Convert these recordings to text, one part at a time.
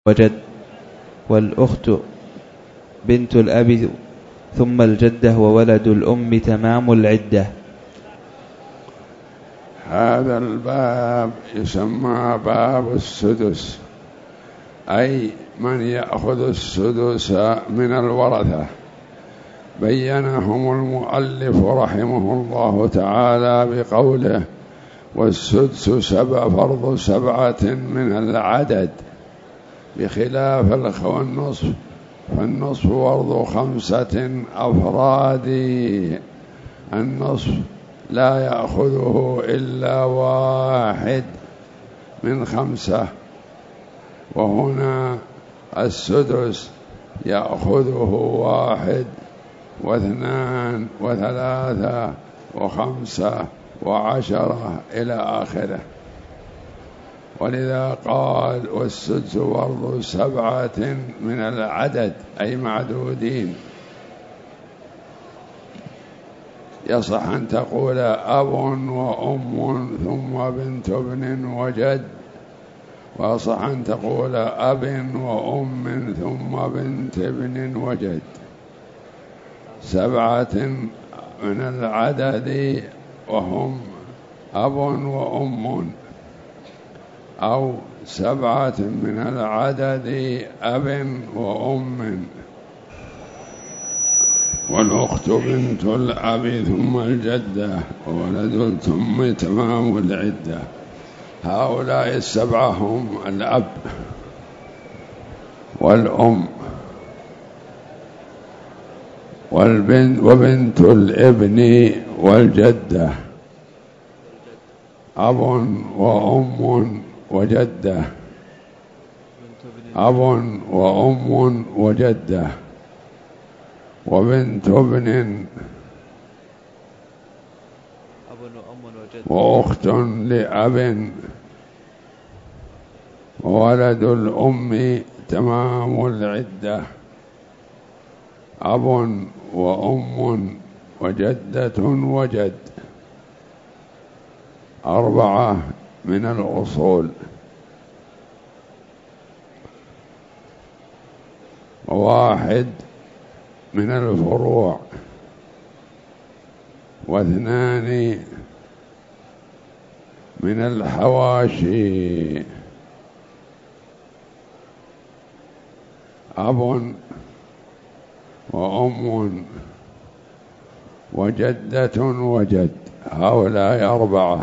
وجد، والأخت بنت الأب ثم الجدة، وولد الأم تمام العدة. هذا الباب يسمى باب السدس، أي من يأخذ السدس من الورثة. بينهم المؤلف رحمه الله تعالى بقوله: والسدس فرض 7 من العدد، بخلاف والنصف، فالنصف فرض 5 أفراد. النصف لا يأخذه إلا 1 من 5، وهنا السدس يأخذه 1 و2 و3 و5 و10 إلى آخره. ولذا قال: والسدس فرض 7 من العدد، أي معدودين. يصح أن تقول أب وأم ثم بنت ابن وجد، ويصح أن تقول أب وأم ثم بنت ابن وجد. 7 من العدد وهم أب وأم، أو 7 من العدد أب وأم، والأخت بنت الأب ثم الجدة، وولد الأم تمام العدة. هؤلاء 7 هم الأب والأم وبنت الابن والجدة، أب وأم وجدة، أب وأم وجدة، وبنت ابن، وأخت لأب، وولد الأم تمام العدة، أب وأم وجدة وجد. 4 من الأصول، 1 من الفروع، 2 من الحواشي. أب وأم وجدة وجد، هؤلاء 4.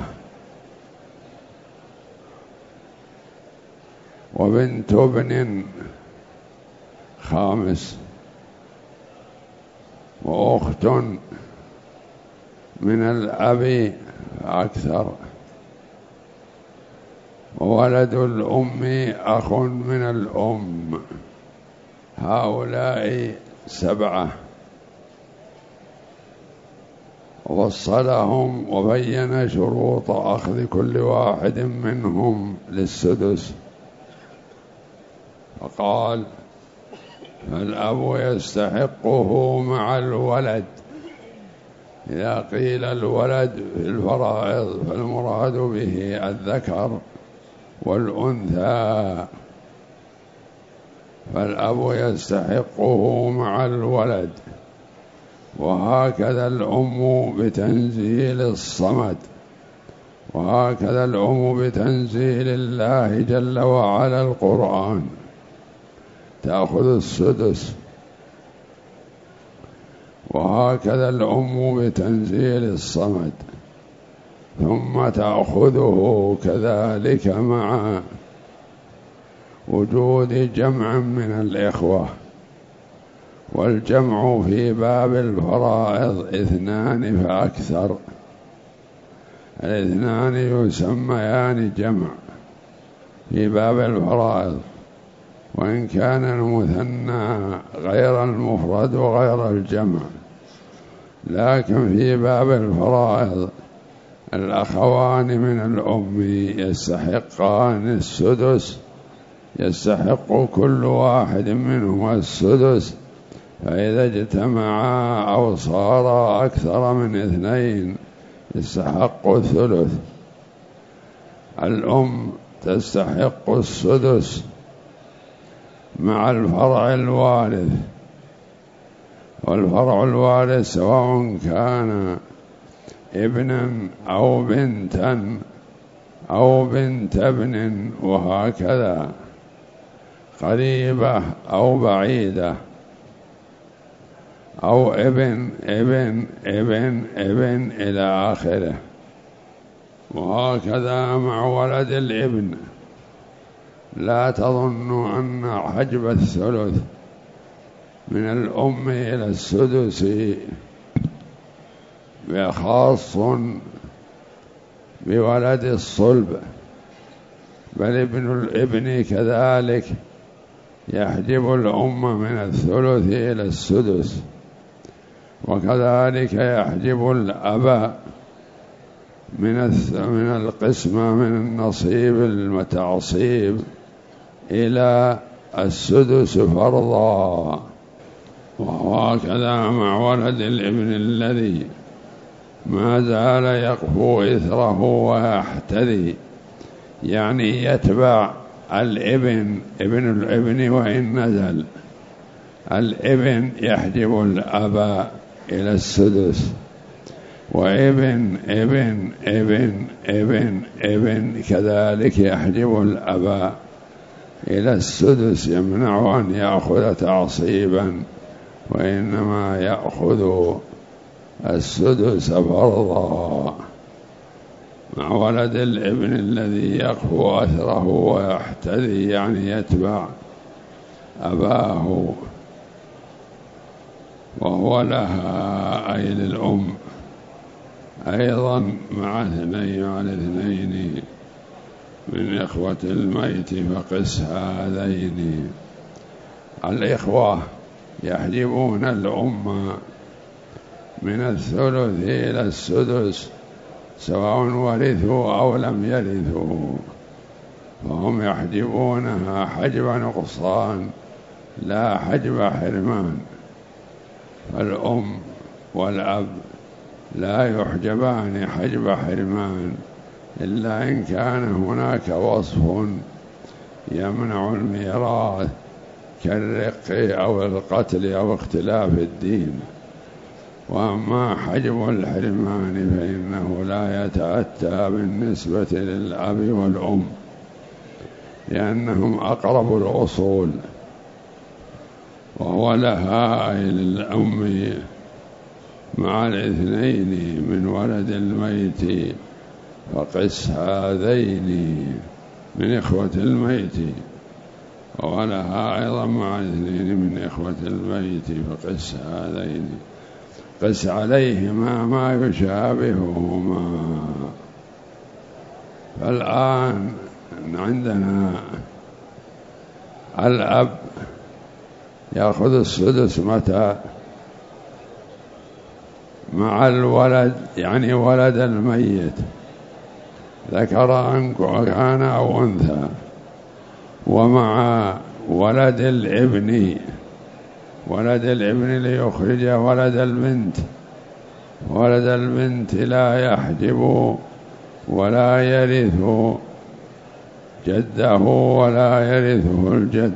وبنت ابن 5، وأخت من الأب أكثر، وولد الأم أخ من الأم. هؤلاء 7. وصلهم وبين شروط أخذ كل واحد منهم للسدس، فقال: فالأب يستحقه مع الولد. إذا قيل الولد في الفرائض فالمراد به الذكر والأنثى، فالأب يستحقه مع الولد. وهكذا الأم بتنزيل الصمد، وهكذا الأم بتنزيل الله جل وعلا القرآن تأخذ السدس، وهكذا الأم بتنزيل الصمد، ثم تأخذه كذلك مع وجود جمع من الإخوة. والجمع في باب الفرائض 2 فأكثر. 2 يسميان جمع في باب الفرائض، وإن كان المثنى غير المفرد وغير الجمع، لكن في باب الفرائض الأخوان من الأم يستحقان السدس، يستحق كل واحد منهما السدس. فإذا اجتمعا أو صارا أكثر من 2 يستحق الثلث. الأم تستحق السدس مع الفرع الوارث، والفرع الوارث سواء كان ابنا أو بنتا أو بنت ابن، وهكذا قريبة أو بعيدة، أو ابن ابن ابن ابن إلى آخره. وهكذا مع ولد الابن. لا تظن أن حجب الثلث من الأم إلى السدس خاص بولد الصلب، بل ابن الابن كذلك يحجب الأم من الثلث إلى السدس، وكذلك يحجب الأب من القسمة من النصيب المتعصيب إلى السدس فرضا. وهكذا مع ولد الابن الذي ما زال يقفو إثره ويحتذي، يعني يتبع الابن ابن الابن وإن نزل، الابن يحجب الأب إلى السدس، وابن ابن ابن ابن ابن كذلك يحجب الأب إلى السدس، يمنع أن يأخذ تعصيبا، وإنما يأخذ السدس فرضا. مع ولد الابن الذي يقفو أثره ويحتذي، يعني يتبع أباه، وهو لها أي للأم أيضا مع الاثنين من إخوة الميت فقس هذين. الإخوة يحجبون الأم من الثلث إلى السدس سواء ورثوا أو لم يرثوا، فهم يحجبونها حجب نقصان لا حجب حرمان. فالأم والأب لا يحجبان حجب حرمان إلا إن كان هناك وصف يمنع الميراث كالرق أو القتل أو اختلاف الدين. وأما حجب الحرمان فإنه لا يتأتى بالنسبة للأب والأم، لأنهم أقرب الأصول، وهو لها أي للأم مع الاثنين من ولد الميت فقس هذين من إخوة الميت، ولها أيضا مع الاثنين من إخوة الميت فقس هذين، قس عليهما ما يشابههما. فالآن عندنا الأب يأخذ السدس متى؟ مع الولد، يعني ولد الميت ذكر أن كان أو أنثى، ومع ولد الابن، ولد الابن ليخرج ولد البنت، ولد البنت لا يحجب ولا يرث جده ولا يرثه الجد،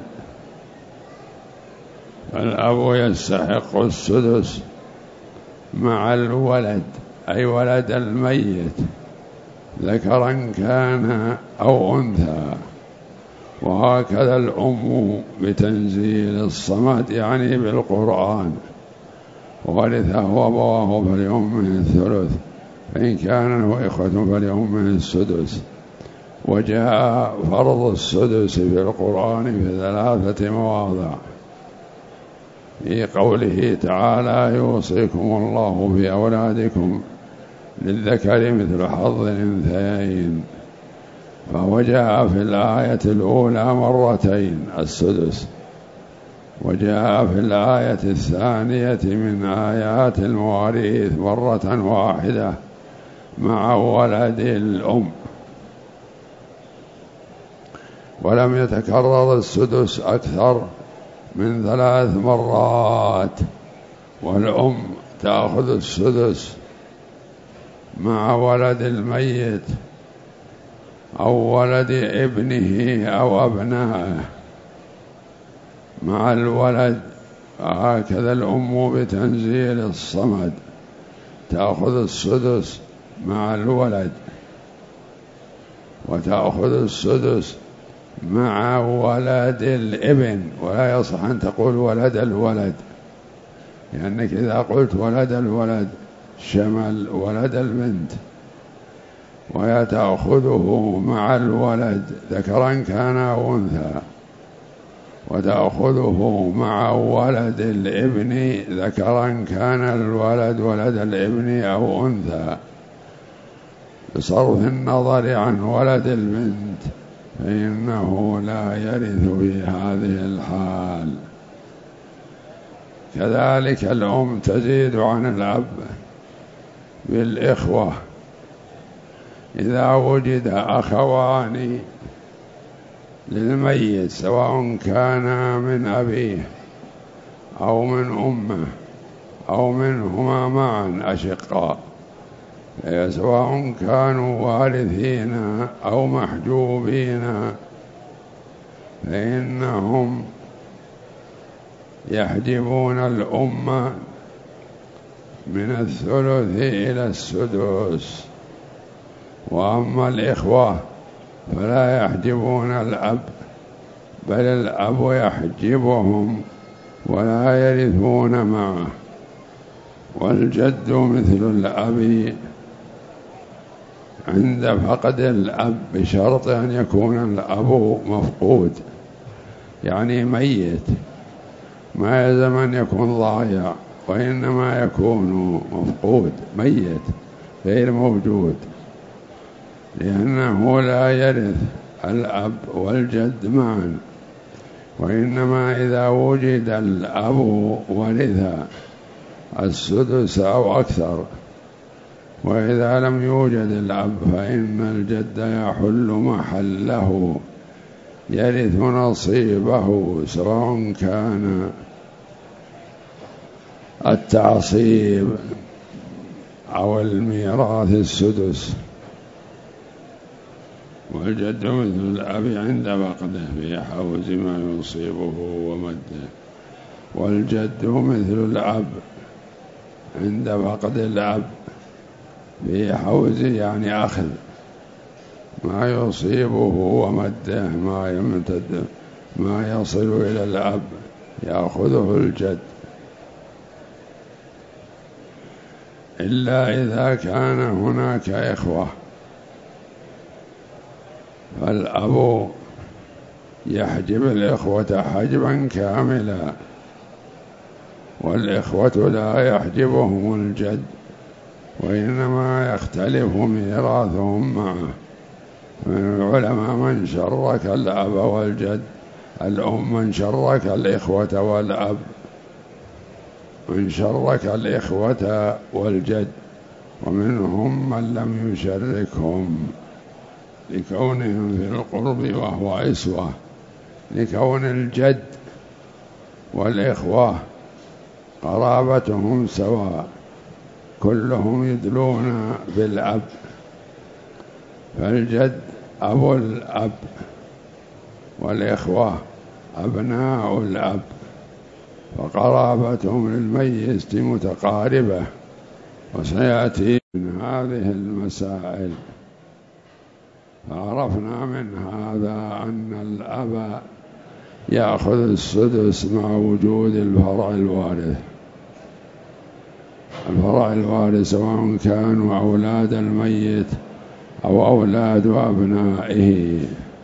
فالأب يستحق السدس مع الولد أي ولد الميت ذكرا كان أو أنثى. وهكذا الأم بتنزيل الصمد يعني بالقرآن، ورثه أبواه فلأمه الثلث، فإن كان له إخوة فلأمه السدس. وجاء فرض السدس في القرآن في 3 مواضع، في قوله تعالى يوصيكم الله في أولادكم للذكر مثل حظ الأنثيين، فهو جاء في الآية الأولى مرتين السدس، وجاء في الآية الثانية من آيات المواريث مرة واحدة مع ولد الأم، ولم يتكرر السدس أكثر من 3 مرات. والأم تأخذ السدس مع ولد الميت أو ولد ابنه أو أبنائه مع الولد. هكذا الأم بتنزيل الصمد تأخذ السدس مع الولد، وتأخذ السدس مع ولد الابن، ولا يصح أن تقول ولد الولد، لأنك إذا قلت ولد الولد شمل ولد البنت. وهي تأخذه مع الولد ذكرا كان أو أنثى، وتأخذه مع ولد الابن ذكرا كان الولد ولد الابن أو أنثى، بصرف النظر عن ولد البنت، فإنه لا يرث في هذه الحال. كذلك الأم تزيد عن الأب بالإخوة، إذا وجد أخوان للميت سواء كانا من أبيه أو من أمه أو منهما معا أشقاء، سواء كانوا وارثين أو محجوبين، فإنهم يحجبون الأم من الثلث إلى السدس. وأما الإخوة فلا يحجبون الأب، بل الأب يحجبهم ولا يرثون معه. والجد مثل الأب عند فقد الأب، بشرط أن يكون الأب مفقود، يعني ميت، ما يلزم أن يكون ضايع، وإنما يكون مفقود ميت غير موجود، لأنه لا يرث الأب والجد معا، وإنما إذا وجد الأب ورث السدس أو أكثر، وإذا لم يوجد الأب فإن الجد يحل محله يرث نصيبه، سواء كان التعصيب أو الميراث السدس. والجد مثل الأب عند فقده في حوز ما يصيبه ومده. والجد مثل الأب عند فقد الأب في حوز يعني أخذ ما يصيبه ومده، ما يمتد ما يصل إلى الأب يأخذه الجد، إلا إذا كان هناك إخوة، فالأب يحجب الإخوة حجبا كاملا، والإخوة لا يحجبهم الجد، وإنما يختلف ميراثهم معه. من العلماء من شرك الأب والجد، الأم من شرك الإخوة والأب، من شرك الإخوة والجد، ومنهم من لم يشركهم لكونهم في القرب وهو إسوة، لكون الجد والإخوة قرابتهم سواء، كلهم يدلون بالأب، فالجد أبو الأب والإخوة أبناء الأب، فقرابتهم للميت متقاربة. وسيأتي من هذه المسائل، فعرفنا من هذا أن الأب يأخذ السدس مع وجود الفرع الوارث. الفرع الوارث سواء كانوا أولاد الميت أو أولاد أبنائه.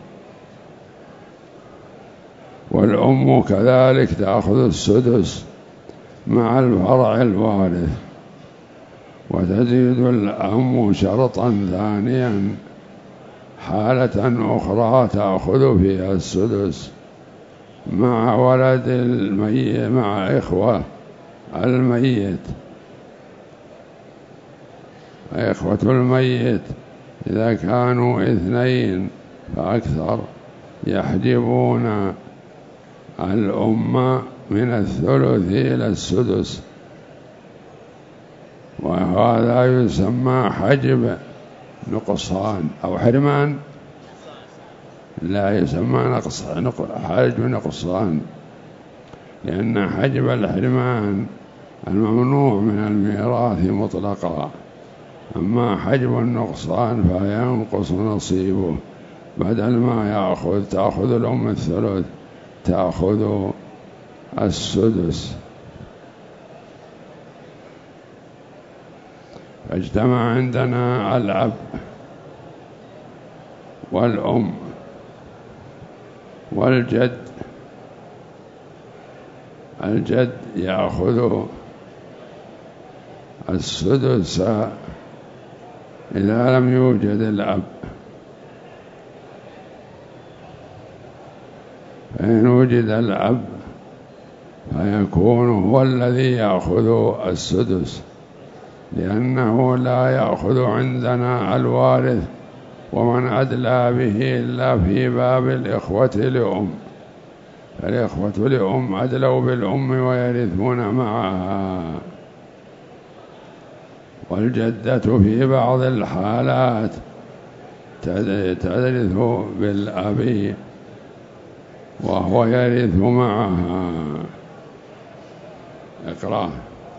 والأم كذلك تأخذ السدس مع الفرع الوارث، وتزيد الأم شرطا ثانيا حالة أخرى تأخذ فيها السدس مع ولد الميت، مع إخوة الميت. إخوة الميت إذا كانوا 2 فأكثر يحجبون الأم من الثلث إلى السدس، وهذا يسمى حجب نقصان أو لا يسمى حجب نقصان، لأن حجب الحرمان الممنوع من الميراث مطلقا، أما حجب النقصان فينقص نصيبه، بدل ما تأخذ الأم الثلث تأخذ السدس. فاجتمع عندنا الأب والأم والجد. الجد يأخذ السدس إذا لم يوجد الأب، فإن وجد الأب فيكون هو الذي يأخذ السدس، لأنه لا يأخذ عندنا الوارث ومن أدلى به إلا في باب الإخوة لأم، فالإخوة لأم أدلوا بالأم ويرثون معها، والجدة في بعض الحالات ترث بالأب وهو يرث معها. اقرأ.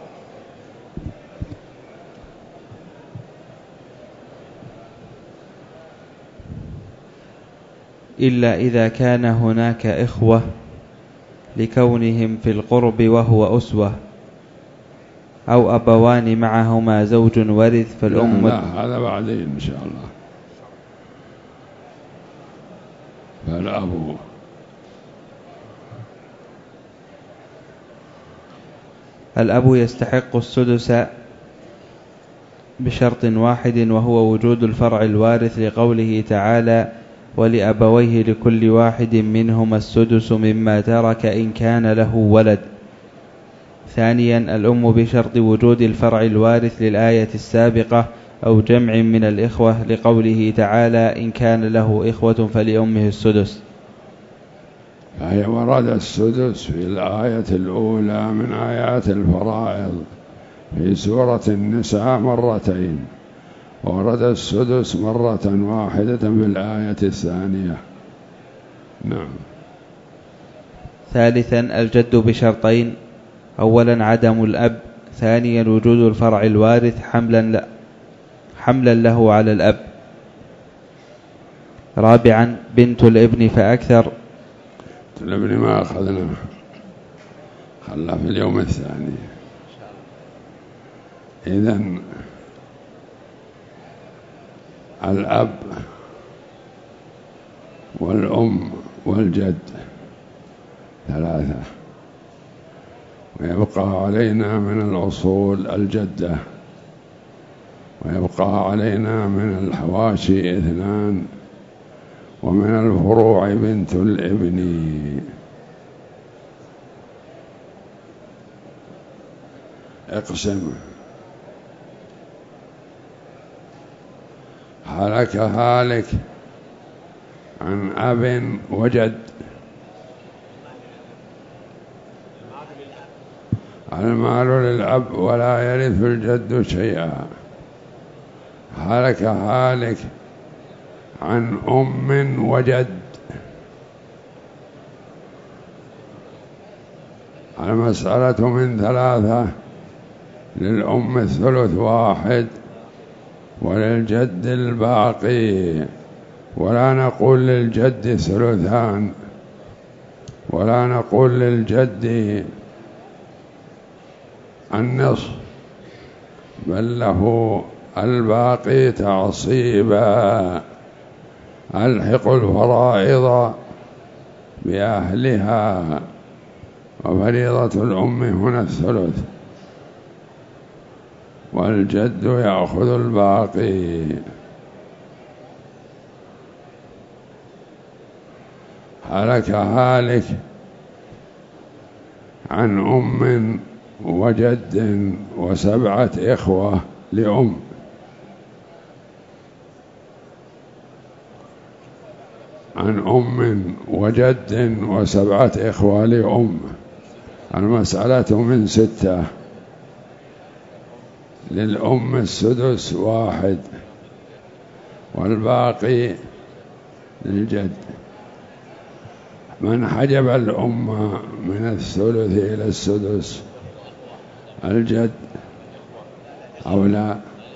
إلا إذا كان هناك إخوة لكونهم في القرب وهو أسوة، أو أبوان معهما زوج ورث فالأم. لا هذا بعدين إن شاء الله. الأب يستحق السدس بشرط واحد، وهو وجود الفرع الوارث، لقوله تعالى: ولأبويه لكل واحد منهما السدس مما ترك إن كان له ولد. ثانيا الأم بشرط وجود الفرع الوارث للآية السابقة أو جمع من الإخوة، لقوله تعالى: إن كان له إخوة فلأمه السدس. فهي ورد السدس في الآية الأولى من آيات الفرائض في سورة النساء مرتين، ورد السدس مرة واحدة في الآية الثانية. نعم. ثالثا الجد بشرطين: أولا عدم الأب، ثانيا وجود الفرع الوارث حملا له على الأب. رابعا بنت الابن فأكثر. الابن ما أخذنا، خلى في اليوم الثاني. إذن الأب والأم والجد ثلاثة، ويبقى علينا من الأصول الجدة، ويبقى علينا من الحواشي 2، ومن الفروع بنت الابن. اقسم. هلك هالك عن أب وجد. المال للأب ولا يرث الجد شيئا. هلك هالك عن أم وجد. المسألة من 3: للأم الثلث 1 وللجد الباقي، ولا نقول للجد 2 ولا نقول للجد النصف، بل له الباقي تعصيبا. ألحق الفرائض بأهلها، وفريضة الأم هنا 1/3، والجد يأخذ الباقي. هلك هالك عن أم وجد و7 إخوة لأم. عن أم وجد و7 إخوة لأم. المسألة من 6: للأم السدس 1 والباقي للجد. من حجب الأمة من الثلث إلى السدس؟ الجد أو لا؟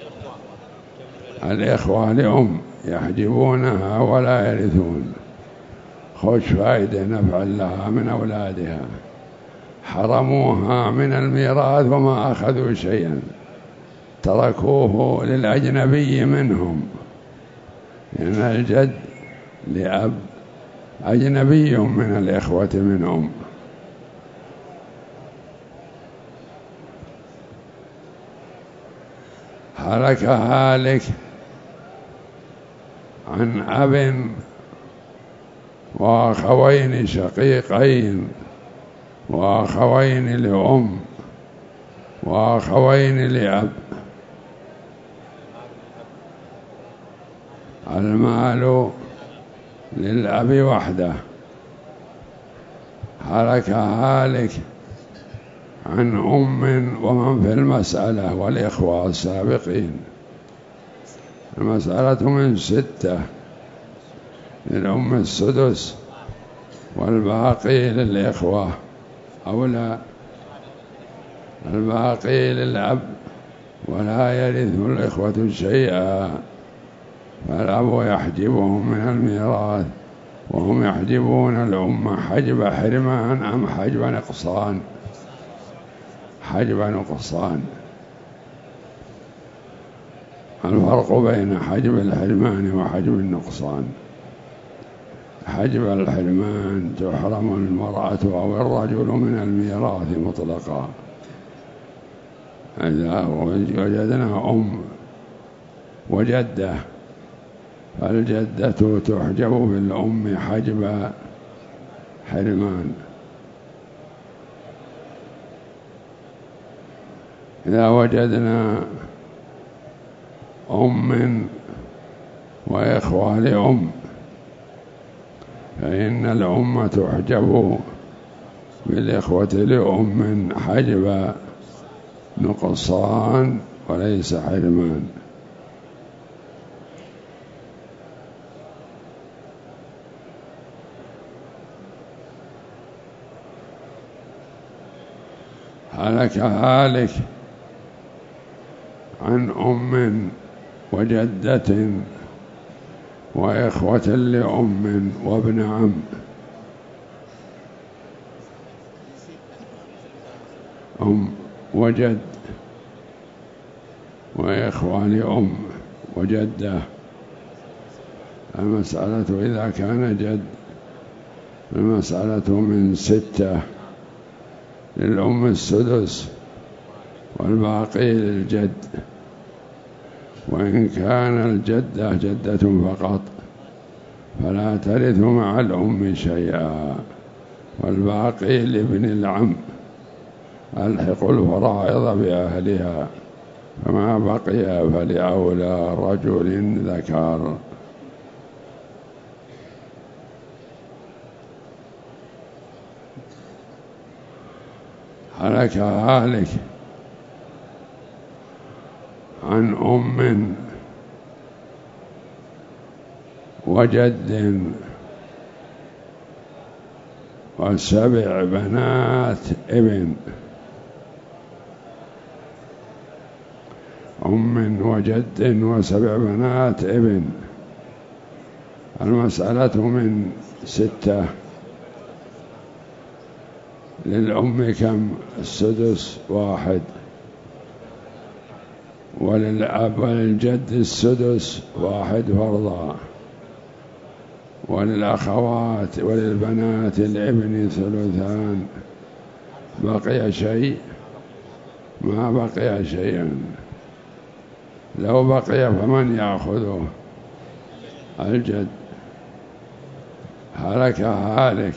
الإخوة لأم يحجبونها ولا يرثون، خوش فائدة نفع لها من أولادها، حرموها من الميراث وما أخذوا شيئا، تركوه للأجنبي منهم، لأن الجد لأب أجنبي من الإخوة من أم. هلك هالك عن أب وأخوين شقيقين وأخوين لأم وأخوين لأب، المال للأب وحده. هلك هالك عن أم ومن في المسألة والإخوة السابقين. المسألة من 6، للأم السدس والباقي للإخوة أو لا، الباقي للأب ولا يرث الإخوة شيئا، فالأب يحجبهم من الميراث وهم يحجبون الأم حجب حرمان أم حجب نقصان؟ حجب نقصان. الفرق بين حجب الحرمان وحجب النقصان: حجب الحرمان تحرم المرأة أو الرجل من الميراث مطلقا. إذا وجدنا أم وجدة فالجدة تحجب بالأم حجب حرمان. إذا وجدنا أم وإخوة لأم فإن الأم تحجب بالإخوة لأم حجب نقصان وليس حرمان. هلك هالك عن أم وجدة وإخوة لأم وابن عم. أم وجد وإخوة لأم وجدة. المسألة إذا كان جد، المسألة من 6، للأم السدس والباقي للجد، وإن كان الجدة جدة فقط فلا ترث مع الأم شيئا، والباقي لابن العم. ألحق الفرائض بأهلها، فما بقي فلأولى رجل ذكر. هلك هالك عن أم وجد و7 بنات ابن. أم وجد و7 بنات ابن. المسألة من 6، للأم كم؟ السدس 1، وللأب وللجد السدس 1 فرضا، وللأخوات وللبنات الابن 3. بقي شيء؟ ما بقي شيئا. لو بقي فمن يأخذه؟ الجد. هلك هالك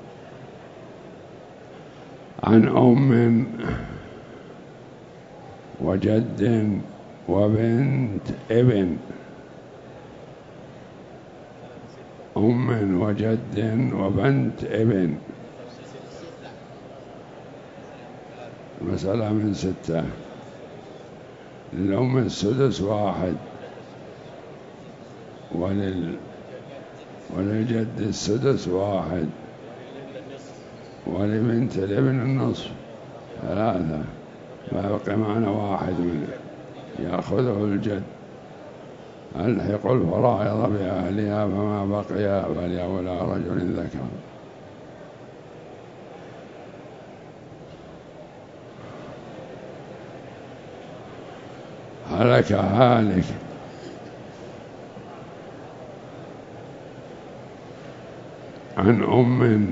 عن أم وجد وبنت ابن. أم وجد وبنت ابن. مسألة من 6، للأم السدس 1، وللجد السدس 1، ولبنت الابن النصف 3 فيبقى معنا 1 منه يأخذه الجد. ألحق الفرائض بأهلها فما بقي فليولى رجل ذكر. هلك هالك عن أم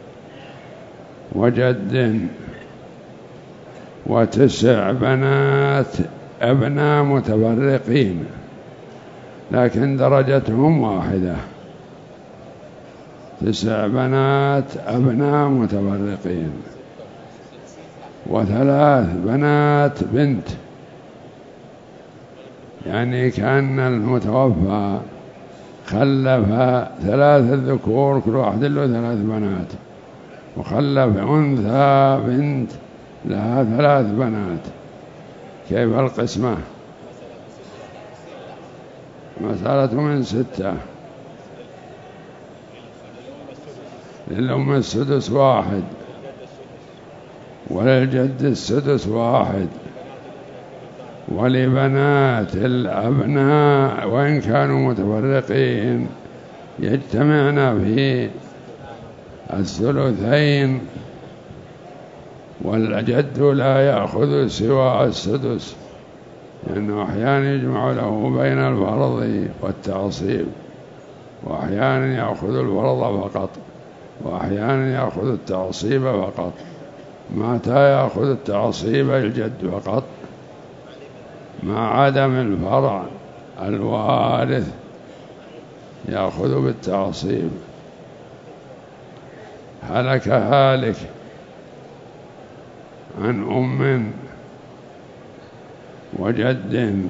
وجد و9 بنات أبناء متفرقين لكن درجتهم واحدة. 9 بنات أبناء متفرقين و3 بنات بنت، يعني كان المتوفى خلف 3 ذكور كل واحد له 3 بنات، وخلف أنثى بنت لها 3 بنات. كيف القسمة؟ مسألة من 6. للأم السدس 1 وللجد السدس 1 ولبنات الأبناء وإن كانوا متفرقين يجتمعن في 2 والجد لا يأخذ سوى السدس، لأنه أحيانا يجمع له بين الفرض والتعصيب، وأحيانا يأخذ الفرض فقط، وأحيانا يأخذ التعصيب فقط. متى يأخذ التعصيب الجد فقط؟ مع عدم الفرع الوارث يأخذ بالتعصيب. هلك هالك عن أم وجد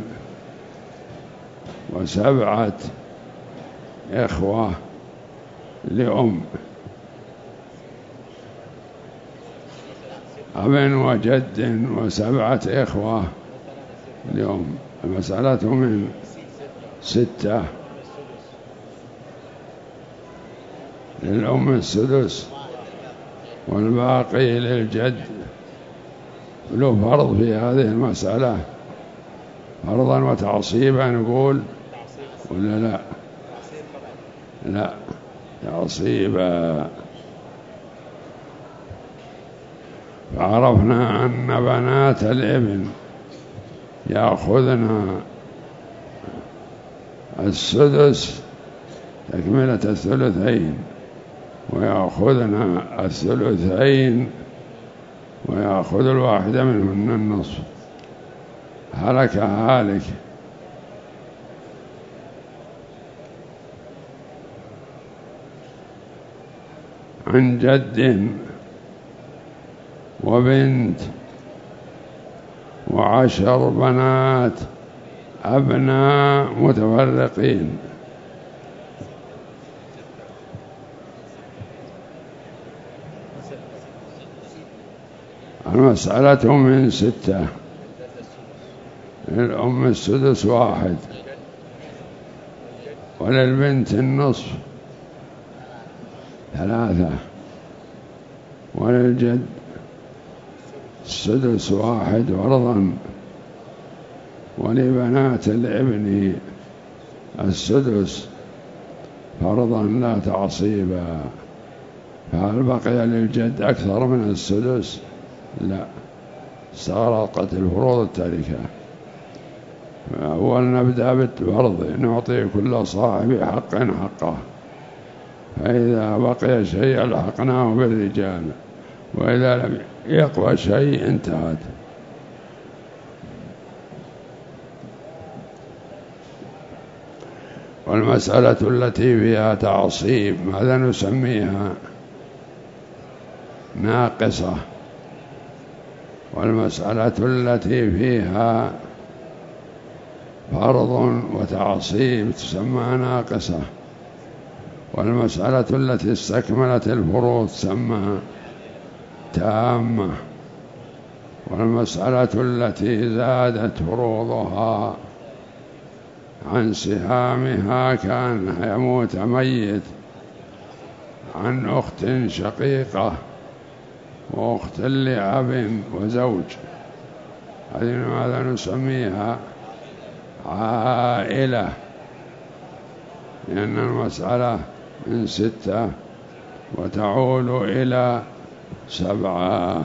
و7 إخوة لأم، أب وجد و7 إخوة لأم. المسألة من 6. للأم السدس والباقي للجد. له فرض في هذه المسألة، فرضا وتعصيبا نقول ولا لا؟ لا، تعصيبا. فعرفنا أن بنات الابن يأخذن السدس تكملة 2 ويأخذن 2 ويأخذ 1 منهن النصف. هلك هالك عن جد وبنت و10 بنات أبناء متفرقين. المسألة من 6. للأم السدس 1 وللبنت النصف 3 وللجد السدس 1 فرضا ولبنات الابن السدس فرضا لا تعصيبا. فهل بقي للجد أكثر من السدس؟ لا، استغرقت الفروض التاركة. أول نبدأ بالفرض، نعطي كل صاحب حق حقه، فإذا بقي شيء ألحقناه بالرجال، وإذا لم يقوى شيء انتهت. والمسألة التي فيها تعصيب ماذا نسميها؟ ناقصة. والمسألة التي فيها فرض وتعصيب تسمى ناقصة. والمسألة التي استكملت الفروض تسمى تامة. والمسألة التي زادت فروضها عن سهامها كان يموت ميت عن أخت شقيقة وأخت لأب وزوج، هذه ماذا نسميها؟ عائلة، لأن المسألة من 6 وتعول إلى 7.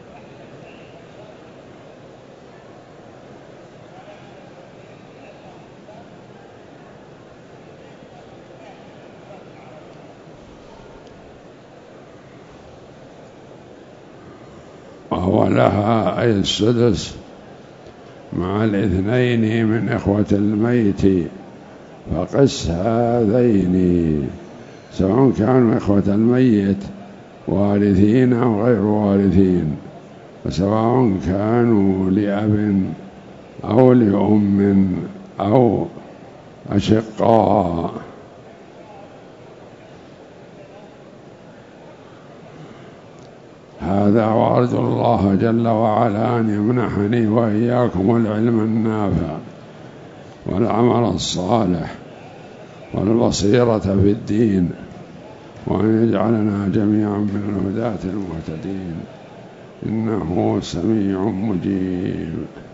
وهو لها أي السدس مع 2 من إخوة الميت، فقس هذين، سواء كانوا إخوة الميت وارثين أو غير وارثين، وسواء كانوا لأب أو لأم أو أشقاء. هذا وأرجو الله جل وعلا أن يمنحني وإياكم العلم النافع والعمل الصالح والبصيرة في الدين، وأن يجعلنا جميعا من الهداة المهتدين، إنه سميع مجيب.